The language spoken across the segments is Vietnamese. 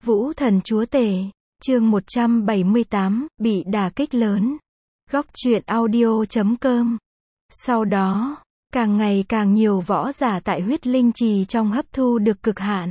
Vũ thần chúa tể, chương 178, bị đả kích lớn. Góc truyện audio.com. Sau đó, càng ngày càng nhiều võ giả tại huyết linh trì trong hấp thu được cực hạn.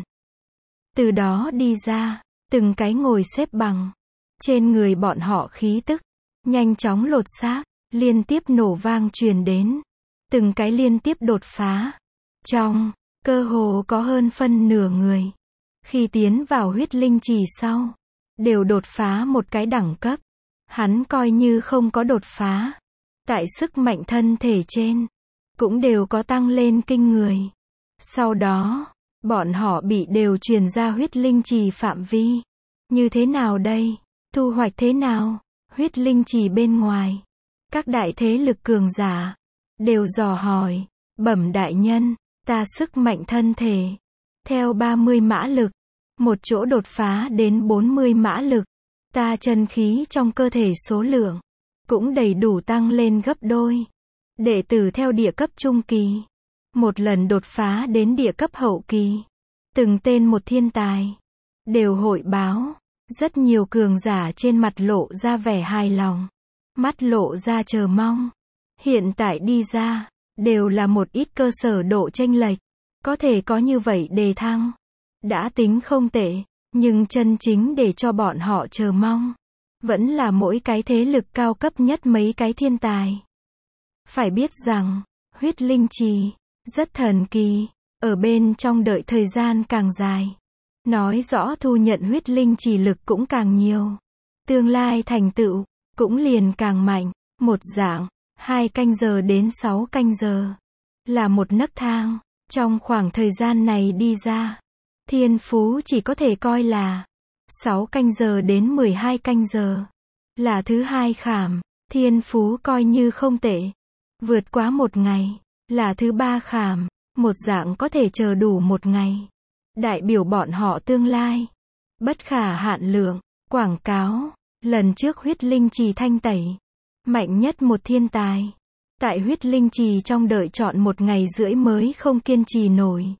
Từ đó đi ra, từng cái ngồi xếp bằng. Trên người bọn họ khí tức, nhanh chóng lột xác, liên tiếp nổ vang truyền đến. Từng cái liên tiếp đột phá. Trong, cơ hồ có hơn phân nửa người. Khi tiến vào huyết linh trì sau, đều đột phá một cái đẳng cấp. Hắn coi như không có đột phá. Tại sức mạnh thân thể trên, cũng đều có tăng lên kinh người. Sau đó, bọn họ bị đều truyền ra huyết linh trì phạm vi. Như thế nào đây? Thu hoạch thế nào? Huyết linh trì bên ngoài. Các đại thế lực cường giả, đều dò hỏi, bẩm đại nhân, ta sức mạnh thân thể. Theo 30 mã lực, một chỗ đột phá đến 40 mã lực. Ta chân khí trong cơ thể số lượng, cũng đầy đủ tăng lên gấp đôi. Đệ tử theo địa cấp trung kỳ, một lần đột phá đến địa cấp hậu kỳ. Từng tên một thiên tài, đều hội báo. Rất nhiều cường giả trên mặt lộ ra vẻ hài lòng, mắt lộ ra chờ mong. Hiện tại đi ra, đều là một ít cơ sở độ chênh lệch. Có thể có như vậy đề thăng, đã tính không tệ. Nhưng chân chính để cho bọn họ chờ mong, vẫn là mỗi cái thế lực cao cấp nhất mấy cái thiên tài. Phải biết rằng, huyết linh trì, rất thần kỳ, ở bên trong đợi thời gian càng dài. Nói rõ thu nhận huyết linh trì lực cũng càng nhiều. Tương lai thành tựu, cũng liền càng mạnh. Một dạng, 2 canh giờ đến 6 canh giờ. Là một nấc thang. Trong khoảng thời gian này đi ra, thiên phú chỉ có thể coi là 6 canh giờ đến 12 canh giờ. Là thứ hai khảm, thiên phú coi như không tệ. Vượt quá một ngày, là thứ ba khảm, một dạng có thể chờ đủ một ngày. Đại biểu bọn họ tương lai. Bất khả hạn lượng, quảng cáo, lần trước huyết linh trì thanh tẩy. Mạnh nhất một thiên tài. Tại huyết linh trì trong đợi chọn 1 ngày rưỡi mới không kiên trì nổi.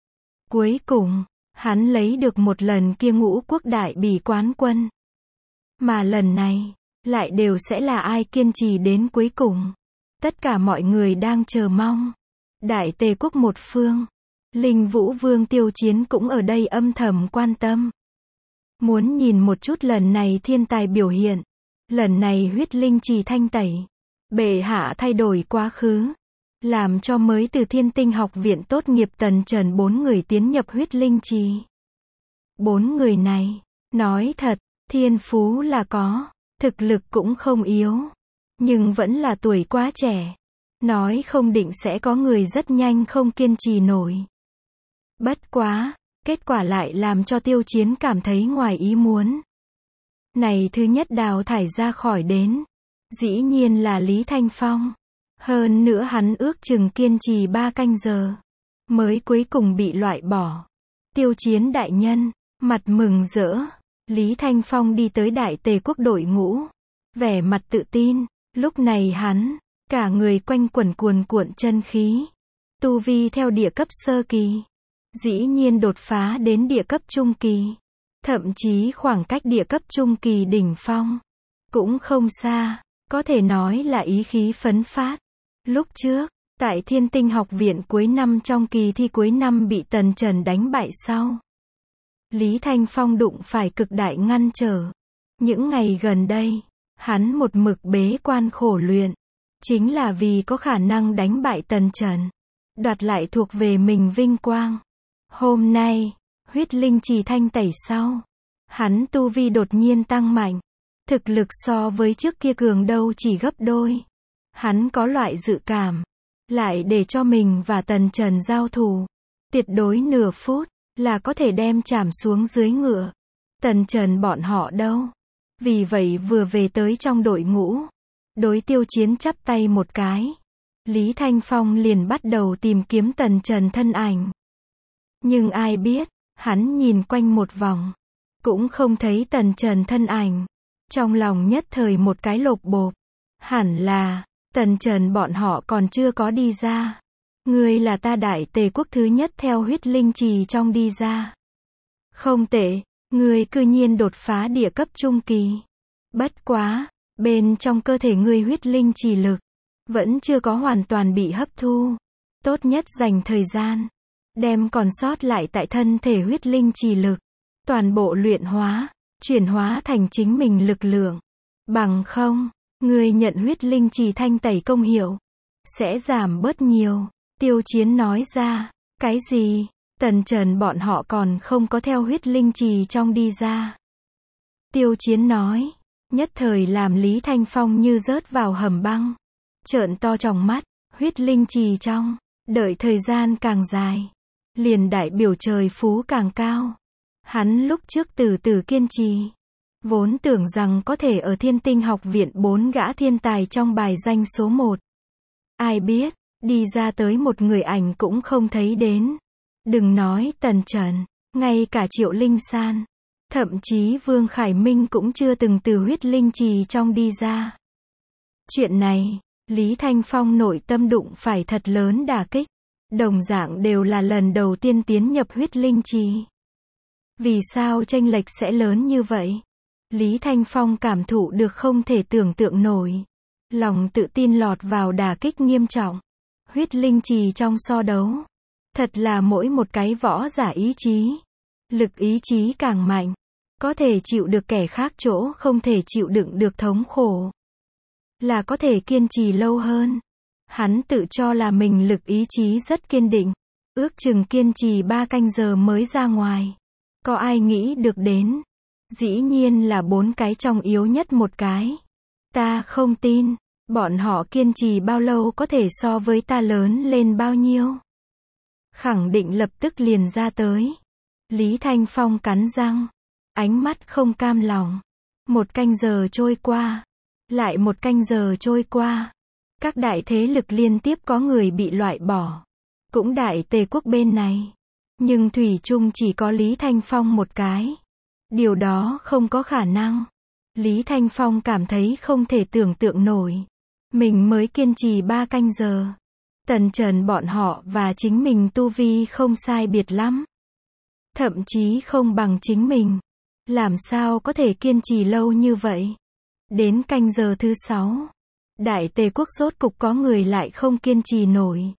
Cuối cùng, hắn lấy được một lần kia ngũ quốc đại bỉ quán quân. Mà lần này, lại đều sẽ là ai kiên trì đến cuối cùng. Tất cả mọi người đang chờ mong. Đại Tề quốc một phương. Linh Vũ Vương Tiêu Chiến cũng ở đây âm thầm quan tâm. Muốn nhìn một chút lần này thiên tài biểu hiện. Lần này huyết linh trì thanh tẩy. Bệ hạ thay đổi quá khứ. Làm cho mới từ Thiên Tinh học viện tốt nghiệp tần trần 4 người tiến nhập huyết linh trì. 4 người này, nói thật, thiên phú là có, thực lực cũng không yếu. Nhưng vẫn là tuổi quá trẻ. Nói không định sẽ có người rất nhanh không kiên trì nổi. Bất quá, kết quả lại làm cho Tiêu Chiến cảm thấy ngoài ý muốn. Này thứ nhất đào thải ra khỏi đến, dĩ nhiên là Lý Thanh Phong. Hơn nữa hắn ước chừng kiên trì 3 canh giờ, mới cuối cùng bị loại bỏ. Tiêu Chiến đại nhân, mặt mừng rỡ. Lý Thanh Phong đi tới Đại Tề quốc đội ngũ, vẻ mặt tự tin. Lúc này hắn, cả người quanh quẩn cuồn cuộn chân khí. Tu vi theo địa cấp sơ kỳ, dĩ nhiên đột phá đến địa cấp trung kỳ. Thậm chí khoảng cách địa cấp trung kỳ đỉnh phong, cũng không xa, có thể nói là ý khí phấn phát. Lúc trước, tại Thiên Tinh học viện cuối năm trong kỳ thi cuối năm bị Tần Trần đánh bại sau. Lý Thanh Phong đụng phải cực đại ngăn trở. Những ngày gần đây, hắn một mực bế quan khổ luyện. Chính là vì có khả năng đánh bại Tần Trần. Đoạt lại thuộc về mình vinh quang. Hôm nay, huyết linh trì thanh tẩy sau. Hắn tu vi đột nhiên tăng mạnh. Thực lực so với trước kia cường đâu chỉ gấp đôi. Hắn có loại dự cảm. Lại để cho mình và Tần Trần giao thủ. Tuyệt đối nửa phút, là có thể đem chảm xuống dưới ngựa. Tần Trần bọn họ đâu. Vì vậy vừa về tới trong đội ngũ. Đối Tiêu Chiến chắp tay một cái. Lý Thanh Phong liền bắt đầu tìm kiếm Tần Trần thân ảnh. Nhưng ai biết, hắn nhìn quanh một vòng, cũng không thấy Tần Trần thân ảnh. Trong lòng nhất thời một cái lột bột. Hẳn là, Tần Trần bọn họ còn chưa có đi ra. Ngươi là ta Đại Tề quốc thứ nhất theo huyết linh trì trong đi ra. Không tệ, Ngươi cư nhiên đột phá địa cấp trung kỳ. Bất quá, bên trong cơ thể ngươi huyết linh chỉ lực vẫn chưa có hoàn toàn bị hấp thu. Tốt nhất dành thời gian, đem còn sót lại tại thân thể huyết linh chỉ lực, toàn bộ luyện hóa, chuyển hóa thành chính mình lực lượng. Bằng không, ngươi nhận huyết linh chỉ thanh tẩy công hiệu, sẽ giảm bớt nhiều. Tiêu Chiến nói ra, cái gì? Tần Trần bọn họ còn không có theo huyết linh trì trong đi ra. Tiêu Chiến nói, nhất thời làm Lý Thanh Phong như rớt vào hầm băng. Trợn to tròng mắt, huyết linh trì trong, đợi thời gian càng dài, liền đại biểu trời phú càng cao. Hắn lúc trước từ từ kiên trì, vốn tưởng rằng có thể ở Thiên Tinh học viện 4 gã thiên tài trong bài danh số 1. Ai biết, đi ra tới một người ảnh cũng không thấy đến. Đừng nói Tần Trần, ngay cả Triệu Linh San, thậm chí Vương Khải Minh cũng chưa từng từ huyết linh trì trong đi ra. Chuyện này, Lý Thanh Phong nội tâm đụng phải thật lớn đả kích. Đồng dạng đều là lần đầu tiên tiến nhập huyết linh trì. Vì sao chênh lệch sẽ lớn như vậy? Lý Thanh Phong cảm thụ được không thể tưởng tượng nổi. Lòng tự tin lọt vào đả kích nghiêm trọng. Huyết linh trì trong so đấu, thật là mỗi một cái võ giả ý chí. Lực ý chí càng mạnh, có thể chịu được kẻ khác chỗ không thể chịu đựng được thống khổ. Là có thể kiên trì lâu hơn. Hắn tự cho là mình lực ý chí rất kiên định. Ước chừng kiên trì 3 canh giờ mới ra ngoài. Có ai nghĩ được đến? Dĩ nhiên là 4 cái trong yếu nhất một cái. Ta không tin. Bọn họ kiên trì bao lâu có thể so với ta lớn lên bao nhiêu? Khẳng định lập tức liền ra tới. Lý Thanh Phong cắn răng, ánh mắt không cam lòng. 1 canh giờ trôi qua, lại 1 canh giờ trôi qua. Các đại thế lực liên tiếp có người bị loại bỏ. Cũng đại Tề quốc bên này. Nhưng thủy chung chỉ có Lý Thanh Phong một cái. Điều đó không có khả năng. Lý Thanh Phong cảm thấy không thể tưởng tượng nổi. Mình mới kiên trì 3 canh giờ. Tần Trần bọn họ và chính mình tu vi không sai biệt lắm. Thậm chí không bằng chính mình. Làm sao có thể kiên trì lâu như vậy? Đến canh giờ thứ 6. Đại Tề quốc rốt cục có người lại không kiên trì nổi.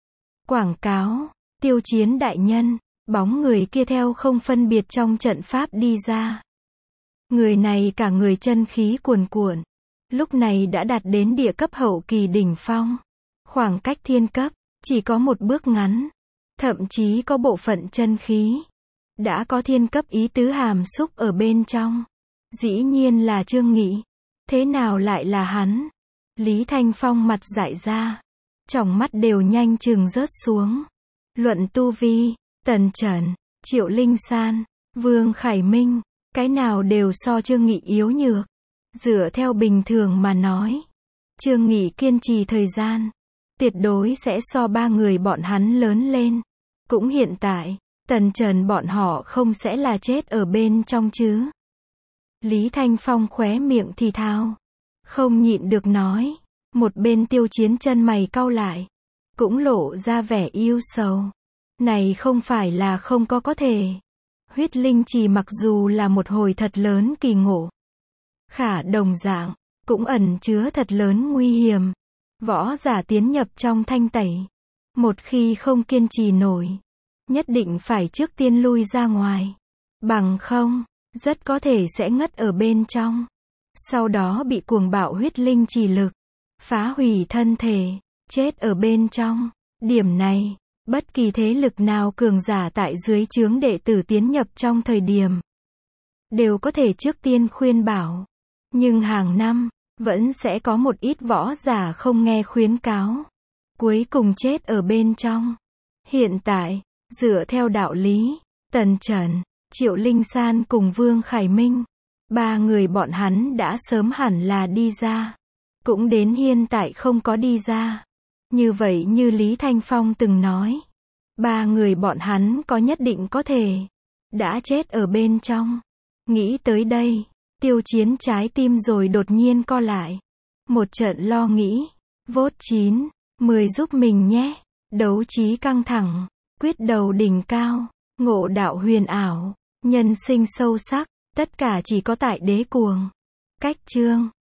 Quảng cáo, Tiêu Chiến đại nhân, bóng người kia theo không phân biệt trong trận pháp đi ra. Người này cả người chân khí cuồn cuộn. Lúc này đã đạt đến địa cấp hậu kỳ đỉnh phong. Khoảng cách thiên cấp, chỉ có một bước ngắn. Thậm chí có bộ phận chân khí. Đã có thiên cấp ý tứ hàm xúc ở bên trong. Dĩ nhiên là Trương Nghị. Thế nào lại là hắn? Lý Thanh Phong mặt dại ra. Tròng mắt đều nhanh chừng rớt xuống. Luận tu vi, Tần Trần, Triệu Linh San, Vương Khải Minh, cái nào đều so Trương Nghị yếu nhược. Dựa theo bình thường mà nói, Trương Nghị kiên trì thời gian, tuyệt đối sẽ so 3 người bọn hắn lớn lên. Cũng hiện tại, Tần Trần bọn họ không sẽ là chết ở bên trong chứ. Lý Thanh Phong khóe miệng thì thào. Không nhịn được nói. Một bên Tiêu Chiến chân mày cau lại. Cũng lộ ra vẻ yêu sầu. Này không phải là không có thể. Huyết linh trì mặc dù là một hồi thật lớn kỳ ngộ. Khả đồng dạng, cũng ẩn chứa thật lớn nguy hiểm. Võ giả tiến nhập trong thanh tẩy. Một khi không kiên trì nổi, nhất định phải trước tiên lui ra ngoài. Bằng không, rất có thể sẽ ngất ở bên trong. Sau đó bị cuồng bạo huyết linh trì lực phá hủy thân thể, chết ở bên trong. Điểm này, bất kỳ thế lực nào cường giả tại dưới trướng đệ tử tiến nhập trong thời điểm, đều có thể trước tiên khuyên bảo. Nhưng hàng năm, vẫn sẽ có một ít võ giả không nghe khuyến cáo. Cuối cùng chết ở bên trong. Hiện tại, dựa theo đạo lý, Tần Trần, Triệu Linh San cùng Vương Khải Minh, 3 người bọn hắn đã sớm hẳn là đi ra. Cũng đến hiện tại không có đi ra. Như vậy như Lý Thanh Phong từng nói, 3 người bọn hắn có nhất định có thể đã chết ở bên trong. Nghĩ tới đây, Tiêu Chiến trái tim rồi đột nhiên co lại. Một trận lo nghĩ. Vote 9, 10 giúp mình nhé. Đấu trí căng thẳng, quyết đầu đỉnh cao, ngộ đạo huyền ảo. Nhân sinh sâu sắc, tất cả chỉ có tại đế cuồng. Cách chương